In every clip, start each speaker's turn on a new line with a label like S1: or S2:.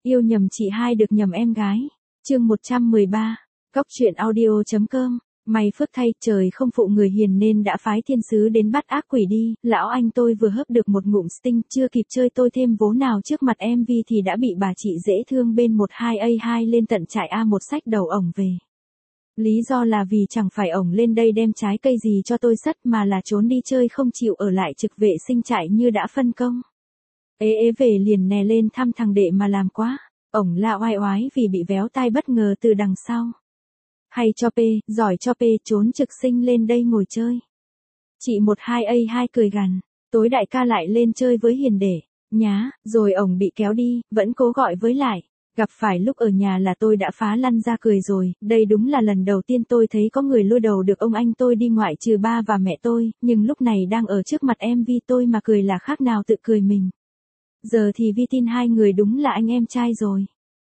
S1: Yêu nhầm chị hai được nhầm em gái. Chương 113. Góc truyện audio.com. May phước thay, trời không phụ người hiền nên đã phái thiên sứ đến bắt ác quỷ đi. Lão anh tôi vừa hớp được một ngụm sting, chưa kịp chơi tôi thêm vố nào trước mặt MV thì đã bị bà chị dễ thương bên 12A2 lên tận trại A1 xách đầu ổng về. Lý do là vì chẳng phải ổng lên đây đem trái cây gì cho tôi sất mà là trốn đi chơi không chịu ở lại trực vệ sinh trại như đã phân công. Ế về liền nè lên thăm thằng đệ mà làm quá. Ổng la oai oái vì bị véo tai bất ngờ từ đằng sau. Hay cho P, giỏi cho P, trốn trực sinh lên đây ngồi chơi. Chị 12A2 cười gằn, tối đại ca lại lên chơi với hiền đệ, nhá, rồi ổng bị kéo đi, vẫn cố gọi với lại. Gặp phải lúc ở nhà là tôi đã phá lăn ra cười rồi, đây đúng là lần đầu tiên tôi thấy có người lôi đầu được ông anh tôi đi ngoại trừ ba và mẹ tôi, nhưng lúc này đang ở trước mặt MV tôi mà cười là khác nào tự cười mình. Giờ thì Vi tin hai người đúng là anh em trai rồi.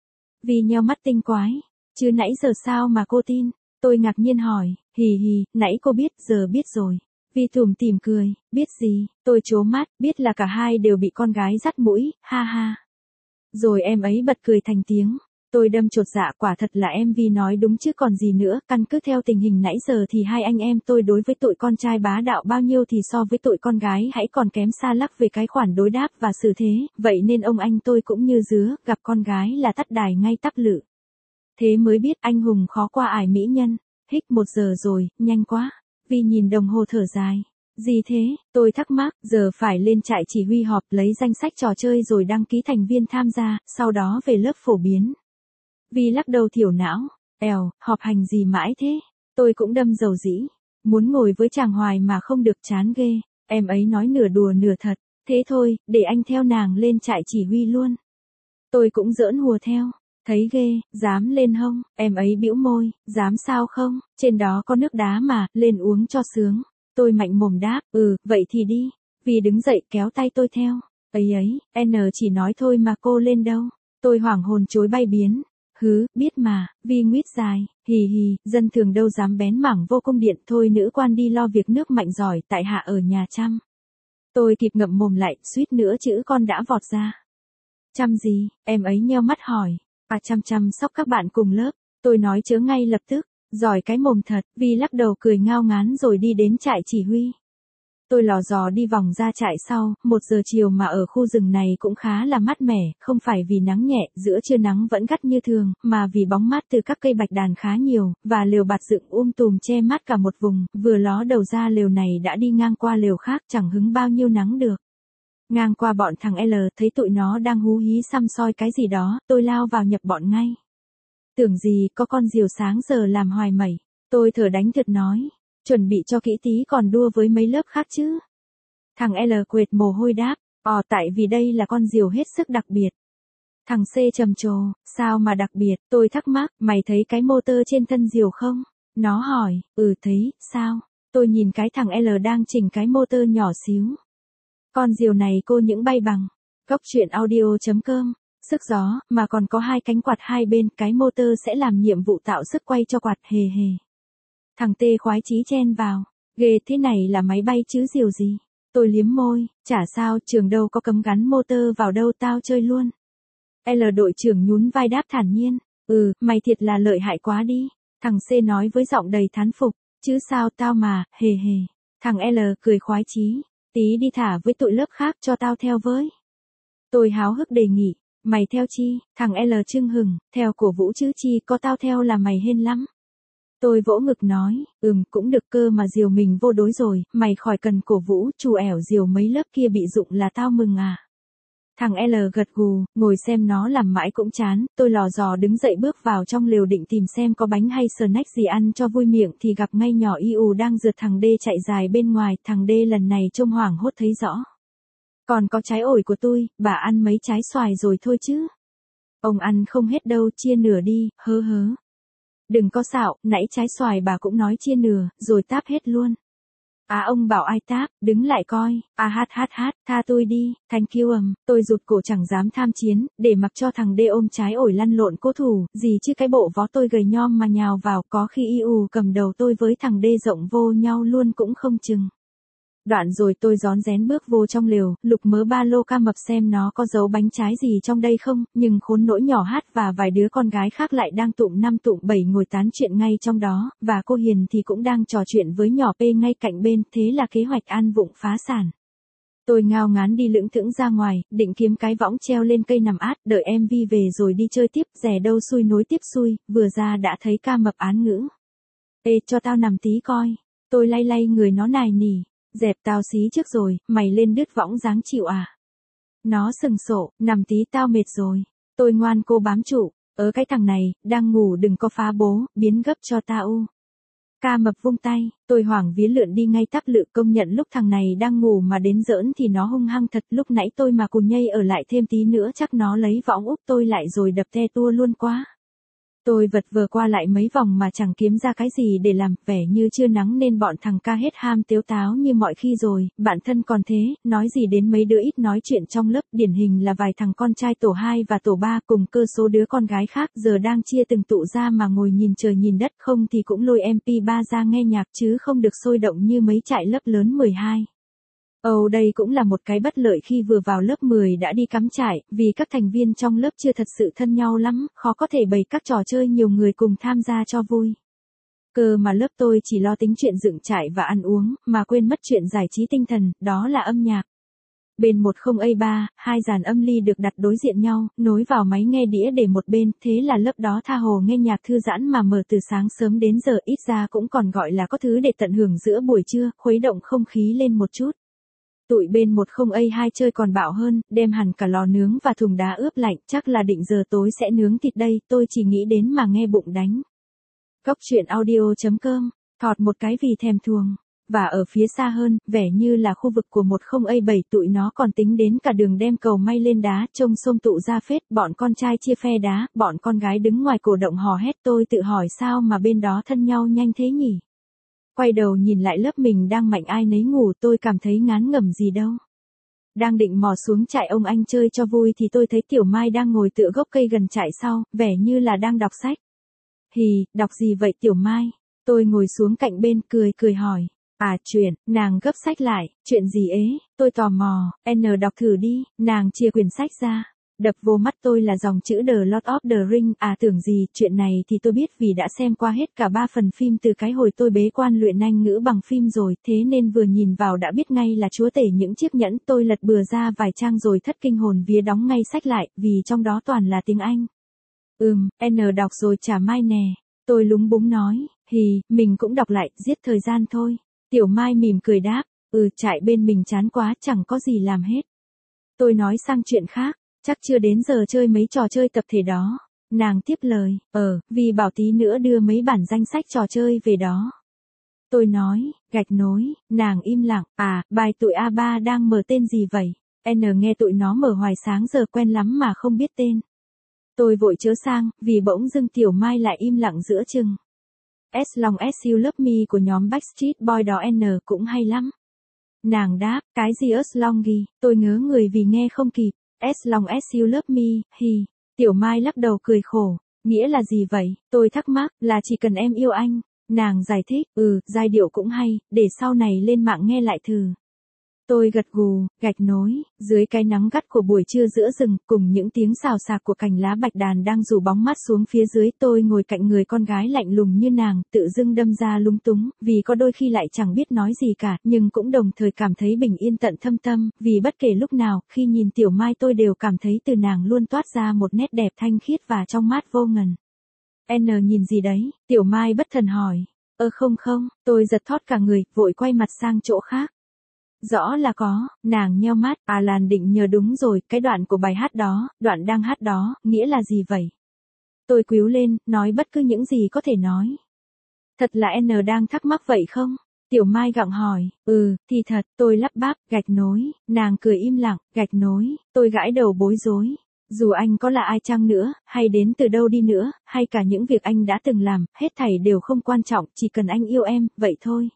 S1: Vi nheo mắt tinh quái, chứ nãy giờ sao mà cô tin? Tôi ngạc nhiên hỏi, hì hì, nãy cô biết, giờ biết rồi. Vi tủm tỉm cười, biết gì? Tôi trố mắt, biết là cả hai đều bị con gái dắt mũi, ha ha. Rồi em ấy bật cười thành tiếng. Tôi đâm chột dạ, quả thật là em Vi nói đúng chứ còn gì nữa, căn cứ theo tình hình nãy giờ thì hai anh em tôi đối với tụi con trai bá đạo bao nhiêu thì so với tụi con gái hãy còn kém xa lắc về cái khoản đối đáp và xử thế, vậy nên ông anh tôi cũng như dứa, gặp con gái là tắt đài ngay tắp lự. Thế mới biết anh hùng khó qua ải mỹ nhân. Hích 1 giờ rồi, nhanh quá. Vi nhìn đồng hồ thở dài. Gì thế? Tôi thắc mắc, giờ phải lên trại chỉ huy họp lấy danh sách trò chơi rồi đăng ký thành viên tham gia, sau đó về lớp phổ biến. Vi lắc đầu thiểu não, họp hành gì mãi thế? Tôi cũng đâm dầu dĩ, muốn ngồi với chàng hoài mà không được, chán ghê. Em ấy nói nửa đùa nửa thật, thế thôi, để anh theo nàng lên trại chỉ huy luôn. Tôi cũng giỡn hùa theo. Thấy ghê, dám lên hông? Em ấy bĩu môi, dám sao không? Trên đó có nước đá mà, lên uống cho sướng. Tôi mạnh mồm đáp, vậy thì đi. Vi đứng dậy kéo tay tôi theo. Ấy, N chỉ nói thôi mà cô lên đâu. Tôi hoảng hồn chối bay biến. Biết mà. Vi nguyết dài, hì hì, dân thường đâu dám bén mảng vô cung điện, thôi nữ quan đi lo việc nước mạnh giỏi, tại hạ ở nhà chăm. Tôi kịp ngậm mồm lại, suýt nữa chữ con đã vọt ra. Chăm gì? Em ấy nheo mắt hỏi. Chăm sóc các bạn cùng lớp. Tôi nói chớ ngay lập tức, giỏi cái mồm thật. Vi lắc đầu cười ngao ngán rồi đi đến trại chỉ huy. Tôi lò dò đi vòng ra trại sau, 1 giờ chiều mà ở khu rừng này cũng khá là mát mẻ, không phải vì nắng nhẹ, giữa trưa nắng vẫn gắt như thường, mà vì bóng mát từ các cây bạch đàn khá nhiều, và lều bạt dựng tùm che mát cả một vùng, vừa ló đầu ra lều này đã đi ngang qua lều khác chẳng hứng bao nhiêu nắng được. Ngang qua bọn thằng L, thấy tụi nó đang hú hí săm soi cái gì đó, tôi lao vào nhập bọn ngay. Tưởng gì có con diều sáng giờ làm hoài mẩy, tôi thở đánh thật nói, chuẩn bị cho kỹ tí còn đua với mấy lớp khác chứ. Thằng L quệt mồ hôi đáp, tại vì đây là con diều hết sức đặc biệt. Thằng C trầm trồ, sao mà đặc biệt? Tôi thắc mắc, mày thấy cái motor trên thân diều không? Nó hỏi, thấy, sao? Tôi nhìn cái thằng L đang chỉnh cái motor nhỏ xíu. Con diều này cô những bay bằng. Góc truyện audio.com. Sức gió, mà còn có 2 cánh quạt hai bên, cái motor sẽ làm nhiệm vụ tạo sức quay cho quạt, hề hề. Thằng T khoái chí chen vào. Ghê, thế này là máy bay chứ diều gì? Tôi liếm môi, chả sao, trường đâu có cấm gắn motor vào đâu, tao chơi luôn. L đội trưởng nhún vai đáp thản nhiên. Mày thiệt là lợi hại quá đi. Thằng C nói với giọng đầy thán phục. Chứ sao tao mà, hề hề. Thằng L cười khoái chí. Tí đi thả với tụi lớp khác cho tao theo với. Tôi háo hức đề nghị. Mày theo chi? Thằng L chưng hừng, theo cổ vũ chứ chi, có tao theo là mày hên lắm. Tôi vỗ ngực nói, cũng được cơ mà diều mình vô đối rồi, mày khỏi cần cổ vũ, chù ẻo diều mấy lớp kia bị dụng là tao mừng à. Thằng L gật gù, ngồi xem nó làm mãi cũng chán, tôi lò dò đứng dậy bước vào trong lều định tìm xem có bánh hay snack gì ăn cho vui miệng thì gặp ngay nhỏ IU đang rượt thằng D chạy dài bên ngoài, thằng D lần này trông hoảng hốt thấy rõ. Còn có trái ổi của tôi, bà ăn mấy trái xoài rồi thôi chứ. Ông ăn không hết đâu, chia nửa đi, hớ. Đừng có xạo, nãy trái xoài bà cũng nói chia nửa, rồi táp hết luôn. Ông bảo ai táp, đứng lại coi, tha tôi đi, thank you tôi rụt cổ chẳng dám tham chiến, để mặc cho thằng D ôm trái ổi lăn lộn cố thủ, gì chứ cái bộ vó tôi gầy nhom mà nhào vào, có khi IU cầm đầu tôi với thằng D rộng vô nhau luôn cũng không chừng. Đoạn rồi tôi rón rén bước vô trong lều, lục mớ ba lô ca mập xem nó có giấu bánh trái gì trong đây không, nhưng khốn nỗi nhỏ Hát và vài đứa con gái khác lại đang tụm năm tụm bảy ngồi tán chuyện ngay trong đó, và cô Hiền thì cũng đang trò chuyện với nhỏ P ngay cạnh bên, thế là kế hoạch ăn vụng phá sản. Tôi ngao ngán đi lững thững ra ngoài, định kiếm cái võng treo lên cây nằm át, đợi MV về rồi đi chơi tiếp, rẻ đâu xui nối tiếp xui, vừa ra đã thấy ca mập án ngữ. Ê, cho tao nằm tí coi. Tôi lay lay người nó nài nỉ. Dẹp tao xí trước rồi, mày lên đứt võng dáng chịu à? Nó sừng sộ, nằm tí tao mệt rồi. Tôi ngoan cô bám trụ, cái thằng này, đang ngủ đừng có phá bố, biến gấp cho tao. Ca mập vung tay, tôi hoảng vía lượn đi ngay tắp lự, công nhận lúc thằng này đang ngủ mà đến giỡn thì nó hung hăng thật, lúc nãy tôi mà cù nhây ở lại thêm tí nữa chắc nó lấy võng úp tôi lại rồi đập te tua luôn quá. Tôi vật vờ qua lại mấy vòng mà chẳng kiếm ra cái gì để làm, vẻ như chưa nắng nên bọn thằng ca hết ham tếu táo như mọi khi rồi, bản thân còn thế, nói gì đến mấy đứa ít nói chuyện trong lớp, điển hình là vài thằng con trai tổ 2 và tổ 3 cùng cơ số đứa con gái khác giờ đang chia từng tụ ra mà ngồi nhìn trời nhìn đất, không thì cũng lôi MP3 ra nghe nhạc chứ không được sôi động như mấy trại lớp lớn 12. Đây cũng là một cái bất lợi khi vừa vào lớp 10 đã đi cắm trại, vì các thành viên trong lớp chưa thật sự thân nhau lắm, khó có thể bày các trò chơi nhiều người cùng tham gia cho vui. Cơ mà lớp tôi chỉ lo tính chuyện dựng trại và ăn uống, mà quên mất chuyện giải trí tinh thần, đó là âm nhạc. Bên 10A3, hai dàn âm ly được đặt đối diện nhau, nối vào máy nghe đĩa để một bên, thế là lớp đó tha hồ nghe nhạc thư giãn mà mở từ sáng sớm đến giờ, ít ra cũng còn gọi là có thứ để tận hưởng giữa buổi trưa, khuấy động không khí lên một chút. Tụi bên 10A2 chơi còn bạo hơn, đem hẳn cả lò nướng và thùng đá ướp lạnh, chắc là định giờ tối sẽ nướng thịt đây, tôi chỉ nghĩ đến mà nghe bụng đánh. Cóc truyện audio.com, thọt một cái vì thèm thuồng. Và ở phía xa hơn, vẻ như là khu vực của 10A7, tụi nó còn tính đến cả đường đem cầu may lên đá, trông xôm tụ ra phết, bọn con trai chia phe đá, bọn con gái đứng ngoài cổ động hò hét, tôi tự hỏi sao mà bên đó thân nhau nhanh thế nhỉ? Quay đầu nhìn lại lớp mình đang mạnh ai nấy ngủ, tôi cảm thấy ngán ngẩm gì đâu. Đang định mò xuống trại ông anh chơi cho vui thì tôi thấy Tiểu Mai đang ngồi tựa gốc cây gần trại sau, vẻ như là đang đọc sách. Hì, đọc gì vậy Tiểu Mai? Tôi ngồi xuống cạnh bên cười hỏi. À chuyện, nàng gấp sách lại, chuyện gì ế? Tôi tò mò, đọc thử đi, nàng chia quyển sách ra. Đập vô mắt tôi là dòng chữ The Lord of the Rings, tưởng gì, chuyện này thì tôi biết vì đã xem qua hết cả 3 phần phim từ cái hồi tôi bế quan luyện Anh ngữ bằng phim rồi, thế nên vừa nhìn vào đã biết ngay là chúa tể những chiếc nhẫn, tôi lật bừa ra vài trang rồi thất kinh hồn vía đóng ngay sách lại, vì trong đó toàn là tiếng Anh. Đọc rồi chả Mai nè, tôi lúng búng nói, mình cũng đọc lại, giết thời gian thôi. Tiểu Mai mỉm cười đáp, trại bên mình chán quá, chẳng có gì làm hết. Tôi nói sang chuyện khác. Chắc chưa đến giờ chơi mấy trò chơi tập thể đó. Nàng tiếp lời, vì bảo tí nữa đưa mấy bản danh sách trò chơi về đó. Tôi nói, gạch nối, nàng im lặng, bài tụi A3 đang mở tên gì vậy? Nghe tụi nó mở hoài sáng giờ quen lắm mà không biết tên. Tôi vội chớ sang, vì bỗng dưng Tiểu Mai lại im lặng giữa chừng. As Long As You Love Me của nhóm Backstreet Boys đó cũng hay lắm. Nàng đáp, cái gì As Long gì, tôi ngớ người vì nghe không kịp. As long as you love me, Tiểu Mai lắc đầu cười khổ. Nghĩa là gì vậy? Tôi thắc mắc, là chỉ cần em yêu anh. Nàng giải thích, giai điệu cũng hay, để sau này lên mạng nghe lại thử. Tôi gật gù, gạch nối, dưới cái nắng gắt của buổi trưa giữa rừng, cùng những tiếng xào xạc của cành lá bạch đàn đang rủ bóng mát xuống phía dưới, tôi ngồi cạnh người con gái lạnh lùng như nàng, tự dưng đâm ra lúng túng, vì có đôi khi lại chẳng biết nói gì cả, nhưng cũng đồng thời cảm thấy bình yên tận thâm tâm, vì bất kể lúc nào, khi nhìn Tiểu Mai tôi đều cảm thấy từ nàng luôn toát ra một nét đẹp thanh khiết và trong mát vô ngần. Nhìn gì đấy? Tiểu Mai bất thần hỏi. Không, tôi giật thót cả người, vội quay mặt sang chỗ khác. Rõ là có, nàng nheo mắt, Làn định nhờ đúng rồi, cái đoạn của bài hát đó, đoạn đang hát đó, nghĩa là gì vậy? Tôi quíu lên, nói bất cứ những gì có thể nói. Thật là đang thắc mắc vậy không? Tiểu Mai gặng hỏi, thì thật, tôi lắp bắp, gạch nối, nàng cười im lặng, gạch nối, tôi gãi đầu bối rối. Dù anh có là ai chăng nữa, hay đến từ đâu đi nữa, hay cả những việc anh đã từng làm, hết thảy đều không quan trọng, chỉ cần anh yêu em, vậy thôi.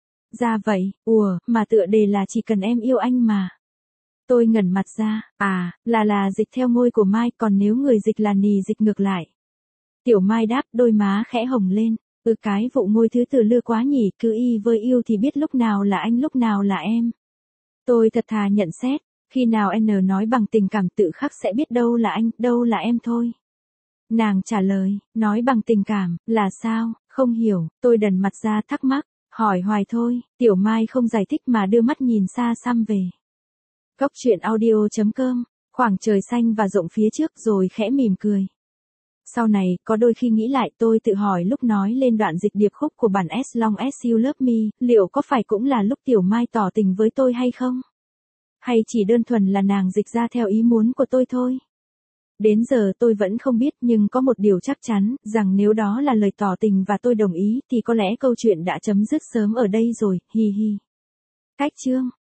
S1: Ra vậy, mà tựa đề là chỉ cần em yêu anh mà. Tôi ngẩn mặt ra, là dịch theo ngôi của Mai, còn nếu người dịch là nì dịch ngược lại. Tiểu Mai đáp, đôi má khẽ hồng lên. Cái vụ ngôi thứ từ lưa quá nhỉ, cứ y với yêu thì biết lúc nào là anh lúc nào là em. Tôi thật thà nhận xét, khi nào N nói bằng tình cảm tự khắc sẽ biết đâu là anh, đâu là em thôi. Nàng trả lời, nói bằng tình cảm, là sao, không hiểu, tôi đần mặt ra thắc mắc, hỏi hoài thôi, Tiểu Mai không giải thích mà đưa mắt nhìn xa xăm về. Góc truyện audio.com, khoảng trời xanh và rộng phía trước rồi khẽ mỉm cười. Sau này, có đôi khi nghĩ lại tôi tự hỏi lúc nói lên đoạn dịch điệp khúc của bản As Long As You Love Me, liệu có phải cũng là lúc Tiểu Mai tỏ tình với tôi hay không? Hay chỉ đơn thuần là nàng dịch ra theo ý muốn của tôi thôi? Đến giờ tôi vẫn không biết nhưng có một điều chắc chắn, rằng nếu đó là lời tỏ tình và tôi đồng ý thì có lẽ câu chuyện đã chấm dứt sớm ở đây rồi, hi hi. Cách chương